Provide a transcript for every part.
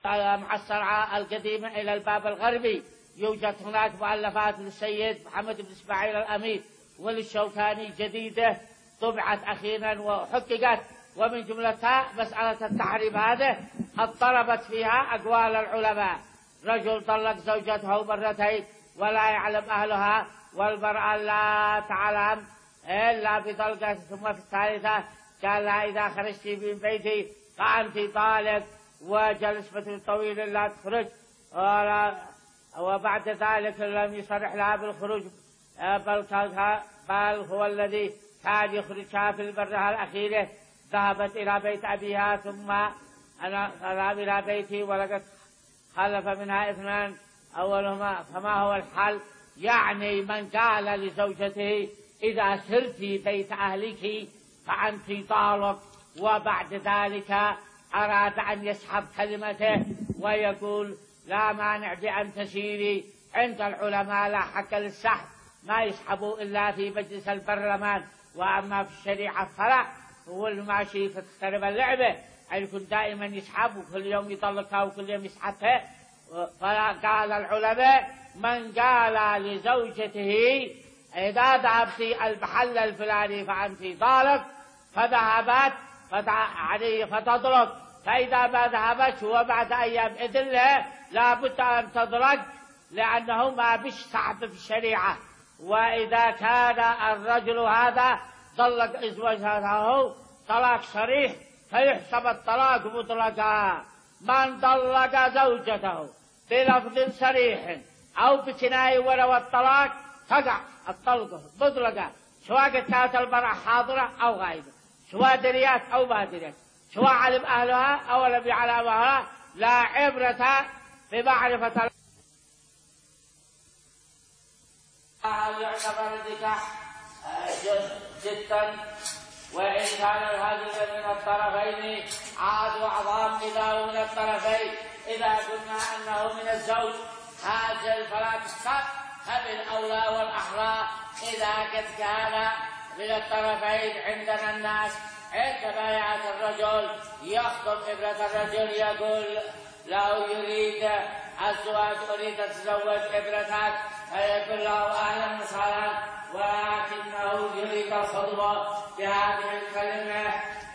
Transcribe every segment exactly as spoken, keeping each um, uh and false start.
مع الصرعاء القديمة إلى الباب الغربي. يوجد هناك مؤلفات للسيد محمد بن إسماعيل الأمير وللشوكاني جديدة طبعت أخيرا وحققت، ومن جملتها مسألة التحريم هذه اضطربت فيها أقوال العلماء. رجل طلق زوجته مرتين ولا يعلم أهلها، والمرأة لا تعلم إلا بطلقة، ثم في الثالثة قال لها إذا خرجت من بيتي فأنت طالق، وجلس فترة طويلة لا تخرج، وبعد ذلك لم يصرح لها بالخروج، بل, بل هو الذي كان يخرجها في المرة الأخيرة. ذهبت إلى بيت أبيها، ثم أنا ذهب إلى بيتي ولقد خلف منها اثنان، أولهما فما هو الحل؟ يعني من قال لزوجته إذا سرت بيت أهلك فأنت طالق، وبعد ذلك أراد أن يسحب كلمته ويقول لا مانع بأن تسيري. عند العلماء لا حق للسحب، ما يسحبوا إلا في مجلس البرلمان، وأما في الشريعة فلا، هو الماشي فتخترب اللعبة، يعني يكون دائما يسحب وكل يوم يطلقها وكل يوم يسحبها. فلا قال العلماء من قال لزوجته إذا ذهبت المحل الفلاني فأنت طالق، فذهبت عليه فتطلق، فإذا ما ذهبت وبعد أيام إذن له لا بد أن تطلق، لأنه ما بش سحب في الشريعة. وإذا كان الرجل هذا طلق زوجته طلاق صريح فيحسب الطلاق مطلقا. من طلق زوجته بلفظ صريح أو بكناية ولو الطلاق تقع الطلقة مطلقا، سواء كانت المرأة حاضرة أو غائبة، سواء دريات أو ما دريات، سواء علم أهلها أو لم يعلم أهلها، لا عبرة بمعرفة. هل يعتبر النكاح جدا وإن كان الهدف من الطرفين عاد وعظام إذا هو من الطرفين؟ إذا قلنا أنه من الزوج هاجل فلا تحسب، فبالأولى والأحرى إذا قد كان من الطرفين. عندنا الناس عندما يأتي الرجل يخطب ابنة الرجل يقول لو يريد الزواج أريد أتزوج ابنتك، فيقول له أهلا وسهلا، ولكنه يريد الخطبة بهذه الكلمة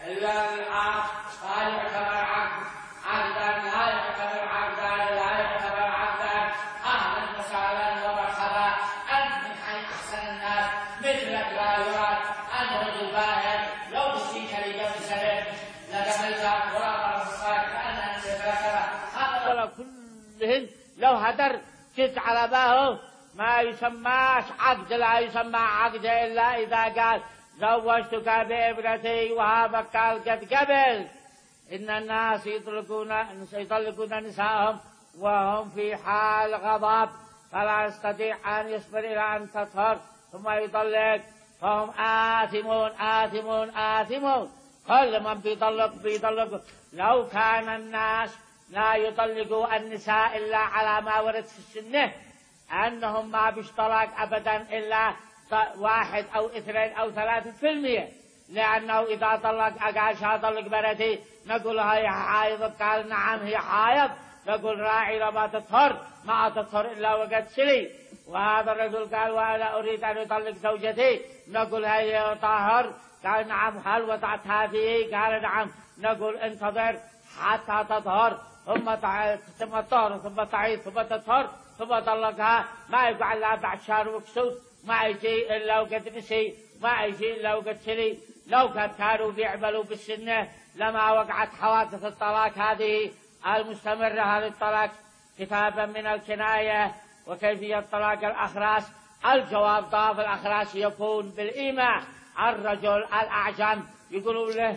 العقد، فهل يعتبر عقد عقدا؟ لا يعتبر عقدا، لا يعتبر عقدا. أهلا وسهلا ومرحبا، أنت من حي أحسن الناس، مثلك لا يراد. أنت رجل باهر، لو اشتيت لي قبل سنة لقبلتك ولا مرصاك كأنك تذكر. هذا كلهن لو هدر جد على باهو ما يسماش عقد، لا يسمى عقد إلا إذا قال زوجتك بابنتي وهذا قال قد قبل. إن الناس يطلقون يطلقون نساءهم وهم في حال غضب، فلا يستطيع أن يصبر إلى أن تطهر ثم يطلق، فهم آثمون آثمون آثمون. كل من بيطلق بيطلق. لو كان الناس لا يطلقوا النساء إلا على ما ورد في السنة أنهم ما بيش طلاق أبدا إلا واحد أو اثنين أو ثلاثة في المية، لأنه إذا طلق أقاش هطلق بنتي نقول هي حائض، قال نعم هي حائض، نقول راعي لما تطهر ما تطهر إلا وقد سلي. وهذا الرجل قال وأنا أريد أن يطلق زوجتي، نقول هي طاهر، قال نعم. هل وضعتها فيه؟ قال نعم، نقول انتظر حتى تطهر ثم ثم تطهر ثم تعيد ثم تطهر ثم طلقها. ما يقع إلا بعد شهر وكسوت، ما يجي إلا وقد نسي، ما يجي إلا وقد سلي. لو كانوا بيعملوا بالسنة لما وقعت حوادث الطلاق هذه المستمرة للطلاق. كتابا من الكناية وكيفية طلاق الأخراس. الجواب ضاف الأخراس يكون بالإيماء. الرجل الأعجم يقولوا له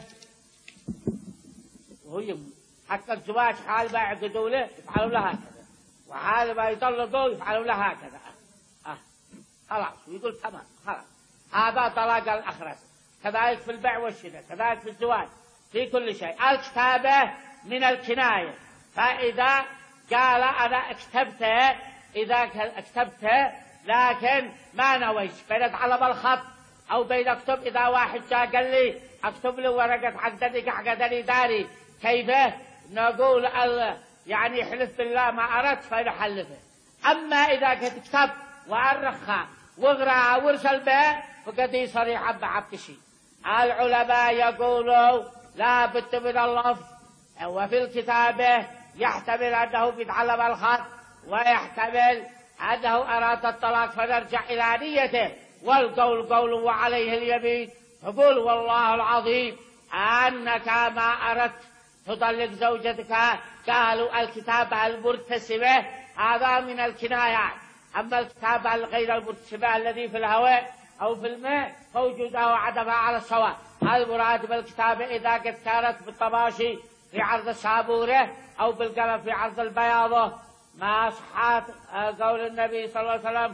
وهي حتى الزواج حال ما يعقدوا له يفعلوا له هكذا، وحال ما يطلقوا يفعلوا له هكذا. آه. خلاص يقول تمام خلاص، هذا طلاق الأخرس. كذلك في البيع والشراء، كذلك في الزواج، في كل شيء. الكتابة من الكناية. فإذا قال أنا اكتبته، إذا اكتبته لكن ما نويت بين على بالخط أو بين أكتب، إذا واحد جاء قال لي أكتب له ورقة عقدني عقدني داري، كيف نقول يعني يحلف بالله ما أردت فيحلفه. أما إذا كتب وأرخها واغرى وارسل به فقد يصريح بعبد شيء. العلماء يقولوا لا بد من اللفظ، وفي الكتابة يحتمل أنه بيتعلم الخط ويحتمل أنه أراد الطلاق فنرجع إلى نيته، والقول قول وعليه اليمين. تقول والله العظيم أنك ما أردت تطلق زوجتك، قالوا الكتابة المرتسمة هذا من الكنايات، أما الكتابة غير المرتسمة الذي في الهواء أو في الماء فوجودها وعدمها على السواء. المراد بالكتابة إذا قد كانت بالطباشي في عرض السابورة أو بالقلم في عرض البياضة، ما صحات قول النبي صلى الله عليه وسلم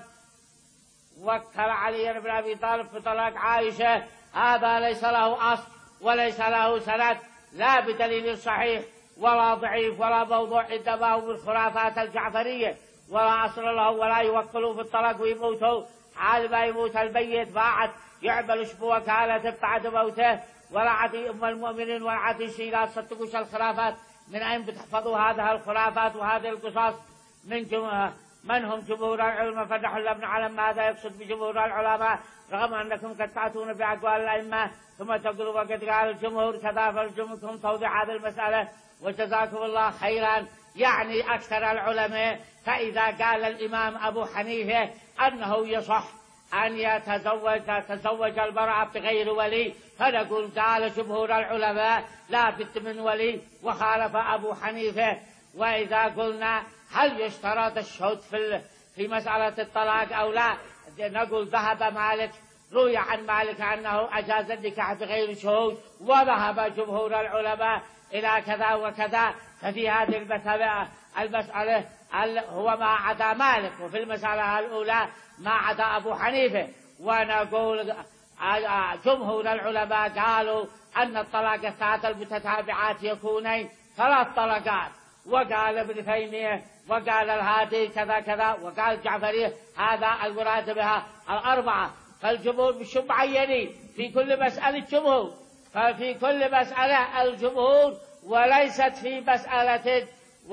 وكل علي بن أبي طالب في طلاق عائشة، هذا ليس له أصل وليس له سند، لا بدليل صحيح ولا ضعيف ولا موضوع، عندما هو من خرافات الجعفرية، ولا أصل له، ولا يوكلوا في الطلاق ويموتوا حال ما يموت الميت بعد يعمل شبه وكالة بعد موته. ولا عدي أم المؤمنين ولا عدي شيء، لا تصدقوش الخرافات. من أين بتحفظوا هذه الخرافات وهذه القصص؟ من جمهور من هم جمهور العلماء؟ فنحن لم نعلم ماذا يقصد بجمهور العلماء، رغم أنكم قد تأتون بأقوال الأئمة ثم تقولوا وقد قال الجمهور كذا، فارجمكم توضيح هذه المسألة وجزاكم الله خيرا. يعني أكثر العلماء، فإذا قال الإمام أبو حنيفة أنه يصح أن يتزوج تتزوج المرأة بغير ولي، فنقول قال جمهور العلماء لا بد من ولي وخالف أبو حنيفة. وإذا قلنا هل يشترط الشهود في في مسألة الطلاق أو لا، نقول ذهب مالك، روي عن مالك أنه أجاز النكاح بغير شهود، وذهب جمهور العلماء إلى كذا وكذا. ففي هذه المسألة المسألة هو ما عدا مالك، وفي المسألة الأولى ما عدا أبو حنيفة. ونقول جمهور العلماء قالوا أن الطلاق الثلاث المتتابعات يكونين ثلاث طلقات، وقال ابن تيمية وقال الهادي كذا كذا، وقال الجعفري هذا المراد بها الأربعة. فالجمهور مش معينين في كل مسألة جمهور، ففي كل مسألة الجمهور وليست في مسألة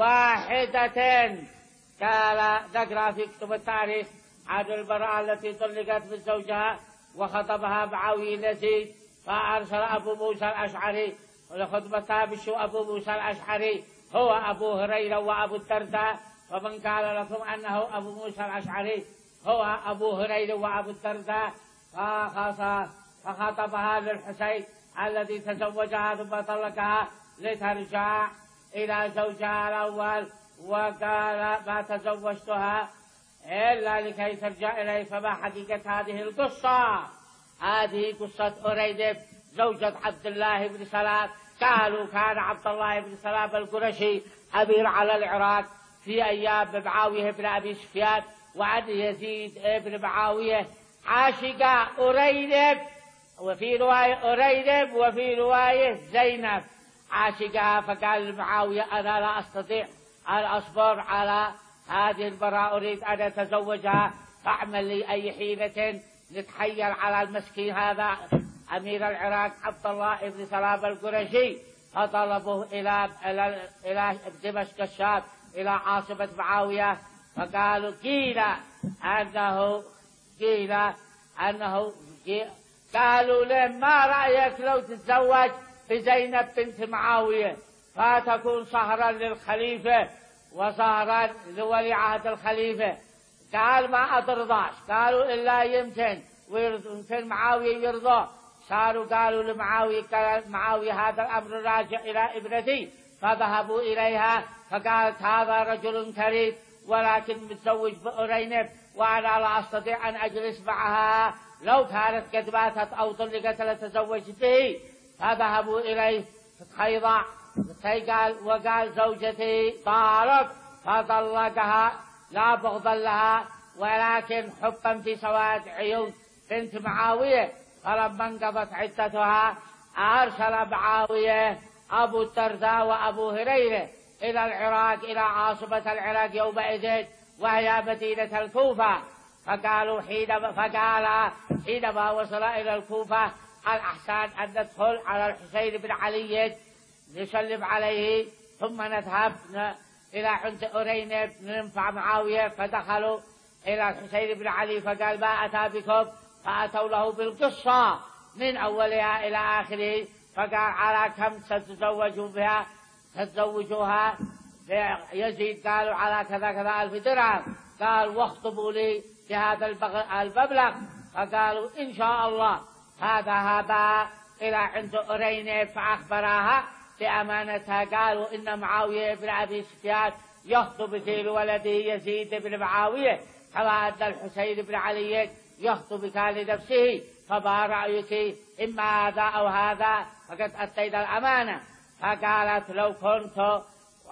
واحدة. قال نقرأ في كتب التاريخ عن المرأة التي طلقت من زوجها وخطبها معاوية اليزيد، فأرسل أبو موسى الأشعري ولخطبتها بشو أبو موسى الأشعري هو أبو هريرة وأبو الدرداء. ومن قال لكم أنه أبو موسى الأشعري هو أبو هريرة وأبو الدرداء، فخطبها للحسين الذي تزوجها ثم طلقها لترجع إلى زوجها الأول، وقال ما تزوجتها إلا لكي ترجع إليه. فما حقيقة هذه القصة؟ هذه قصة أريدب زوجة عبد الله بن سلام. قالوا كان عبد الله بن سلام القرشي أمير على العراق في أيام معاوية بن أبي سفيان، وعن يزيد بن معاوية عاشق أريدب، وفي رواية أريدب وفي رواية زينب عاشقها. فقال معاوية أنا لا أستطيع أن أصبر على هذه المرأة، أريد أن أتزوجها، فاعمل لي أي حيلة نتحيل على المسكين هذا أمير العراق عبد الله بن سلام القرشي. فطلبوه إلى إلى إلى دمشق الشام إلى عاصمة معاوية، فقالوا قيل أنه قيل أنه قالوا له ما رأيك لو تتزوج بزينب بنت معاوية فتكون صهرا للخليفة وصهرا لولي عهد الخليفة؟ قال ما أترضاش. قالوا إلا يمكن ويمكن معاوية يرضى. صاروا قالوا لمعاوية معاوية هذا الأمر راجع إلى ابنتي، فذهبوا إليها فقالت هذا رجل كريم ولكن متزوج بأرينب وأنا لا أستطيع أن أجلس معها، لو كانت قد ماتت أو طلقت لتزوجت به. فذهبوا إليه فتخيضع قال وقال زوجتي طالق، فطلقها لا بغضا لها ولكن حبا في سواد عيون بنت معاوية. فلما انقضت عدتها أرسل معاوية أبو الدرداء وأبو هريرة إلى العراق إلى عاصمة العراق يومئذ وهي مدينة الكوفة. فقالوا حينما فقال حينما وصل إلى الكوفة الأحسن أن ندخل على الحسين بن علي نسلم عليه ثم نذهب إلى عند أرينب ننفع معاوية، فدخلوا إلى الحسين بن علي فقال ما أتى بكم؟ فأتوا له بالقصة من أولها إلى آخره، فقال على كم تتزوجوا بها تتزوجوها يزيد؟ قالوا على كذا كذا ألف درهم. قال واخطبوا لي بهذا المبلغ، فقالوا إن شاء الله. هذا هذا إلى عند أرينب فأخبرها بأمانتها. قالوا إن معاوية بن أبي سفيان يخطب في ولده يزيد بن معاوية كما أن الحسين بن علي يخطبك لنفسه، فما رأيك إما هذا أو هذا؟ فقد أتيت الأمانة. فقالت لو كنت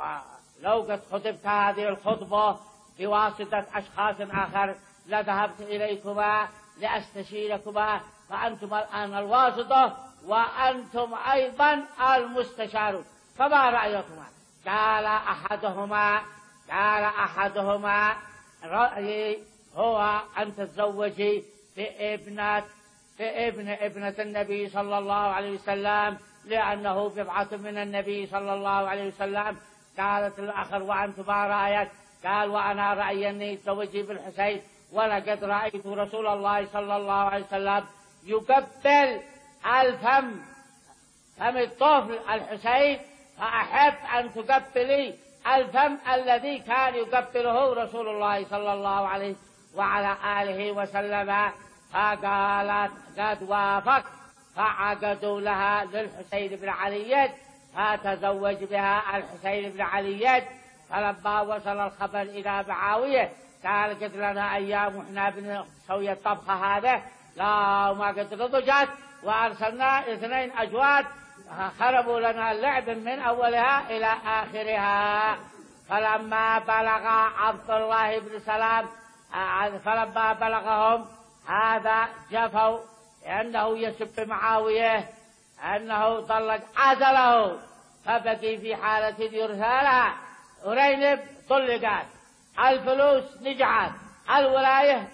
لو قد خطبت هذه الخطبة بواسطة أشخاص آخر لذهبت إليكما لأستشيركما، فأنتم الآن الواسطة وأنتم أيضا المستشارون، فما رأيكما؟ قال أحدهما قال أحدهما رأيي هو أن تتزوجي بابنة بابن ابنة النبي صلى الله عليه وسلم، لأنه بضعة من النبي صلى الله عليه وسلم. قالت الآخر وأنت ما رأيك؟ قال وأنا رأيي أني تزوجي بالحسين، ولقد رأيت رسول الله صلى الله عليه وسلم يقبل الفم فم الطفل الحسين، فأحب أن تقبلي الفم الذي كان يقبله رسول الله صلى الله عليه وعلى آله وسلم. فقالت قد وافق، فعقدوا لها للحسين بن علي، فتزوج بها الحسين بن علي. فلما وصل الخبر إلى معاوية قال قد لنا أيام وإحنا بنسوي الطبخة هذا لا ما قد نضجت، وأرسلنا اثنين أجواد خربوا لنا اللعب من أولها إلى آخرها. فلما بلغ عبد الله بن سلام فلما بلغهم هذا جفوا أنه يسب معاوية أنه طلق عزله، فبقي في حالة يرثالها. أرينب طلقت، الفلوس نجعت، الولاية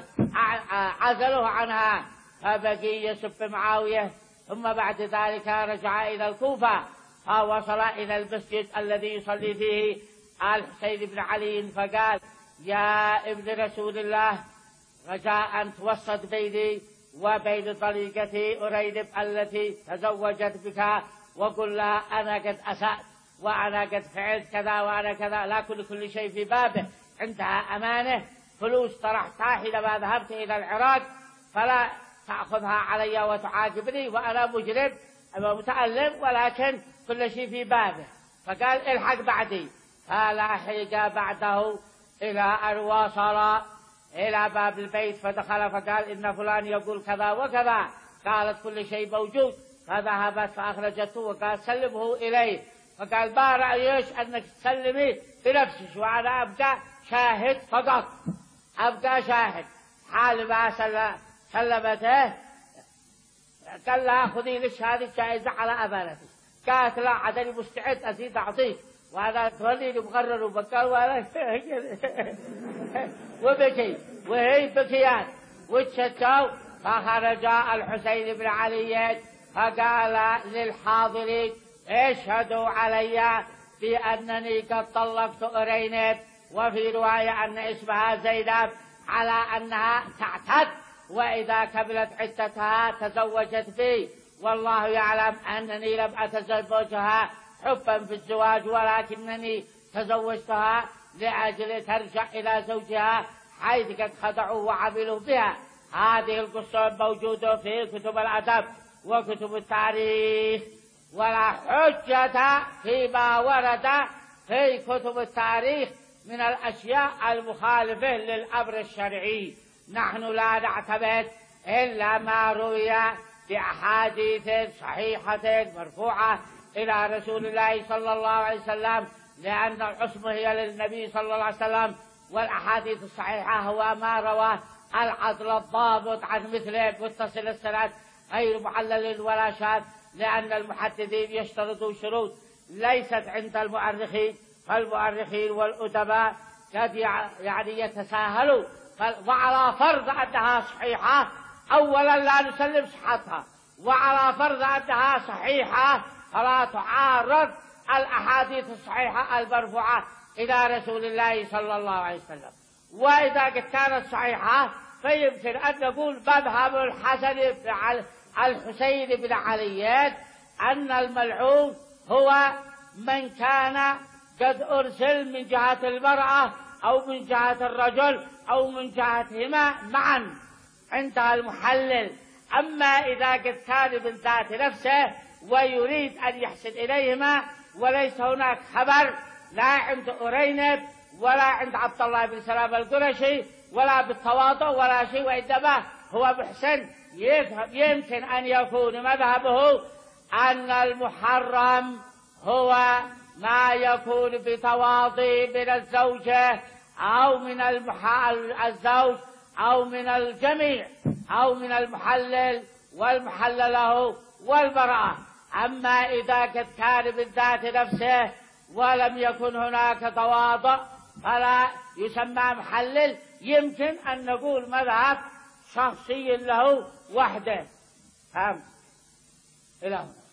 عزلوه عنها، فبقي يسب معاوية. ثم بعد ذلك رجع إلى الكوفة، فوصل إلى المسجد الذي يصلي فيه الحسين بن علي، فقال يا ابن رسول الله رجاء أن توسط بيني وبين طليقتي أرينب التي تزوجت بك، وقل لها أنا قد أسأت وأنا قد فعلت كذا وأنا كذا، لا كل كل شيء في بابه، عندها أمانة، فلوس طرحتها حينما ذهبت إلى العراق، فلا تأخذها علي وتعاقبني وأنا مجرم ومتألم، ولكن كل شيء في بابه. فقال الحق بعدي. فلاحق بعده إلى أن وصل إلى باب البيت، فدخل فقال إن فلان يقول كذا وكذا. قالت كل شيء موجود. فذهبت فأخرجته وقال سلمه إليه. فقال ما رأيش أنك تسلمي بنفسك وأنا أبقى شاهد فقط، أبقى شاهد. حال ما سلمته قال لها خذي لك هذه الجائزة على أمانتك. قالت لا عدني مستعد أزيد أعطيك، وهذا توليني مقرر وبكر ولا وبكي وهي بكيان وتشتوا. فخرج الحسين بن علي فقال للحاضرين اشهدوا علي بأنني قد طلقت أرينب، وفي رواية أن اسمها زينب، على أنها تعتد، وإذا كملت عدتها تزوجت بي، والله يعلم أنني لم أتزوجها حبا في الزواج، ولكنني تزوجتها لأجل ترجع إلى زوجها حيث قد خدعوا وعملوا بها. هذه القصة موجودة في كتب الأدب وكتب التاريخ، ولا حجة فيما ورد في كتب التاريخ من الأشياء المخالفة للأمر الشرعي. نحن لا نعتمد إلا ما روي بأحاديث صحيحة مرفوعة إلى رسول الله صلى الله عليه وسلم، لأن العصمة هي للنبي صلى الله عليه وسلم، والأحاديث الصحيحة هو ما رواه العدل الضابط عن مثله متصل السند غير معلل ولا شاذ، لأن المحدثين يشترطوا شروط ليست عند المؤرخين، فالمؤرخين والأدباء قد يعني يتساهلوا. وعلى فرض أنها صحيحة أولا لا نسلم صحتها، وعلى فرض أنها صحيحة فلا تعارض الأحاديث الصحيحة المرفوعة إلى رسول الله صلى الله عليه وسلم. وإذا قد كانت صحيحة فيمكن أن نقول مذهب الحسن بن علي الحسين بن علي أن الملعون هو من كان قد أرسل من جهة المرأة أو من جهة الرجل أو من جهتهما معا عندها المحلل. أما إذا قد كان من ذات نفسه ويريد أن يحسن إليهما وليس هناك خبر لا عند أرينب ولا عند عبد الله بن سلام القرشي ولا بالتواضع ولا شيء، وإنما هو محسن، يمكن أن يكون مذهبه أن المحرم هو ما يكون بتواضي من الزوجة أو من الزوج أو من الجميع أو من المحلل والمحلل له والمرأة. أما إذا قد كان من ذات نفسه ولم يكن هناك تواضع فلا يسمى محلل، يمكن أن نقول مذهب شخصي له وحده. أم إلى هنا.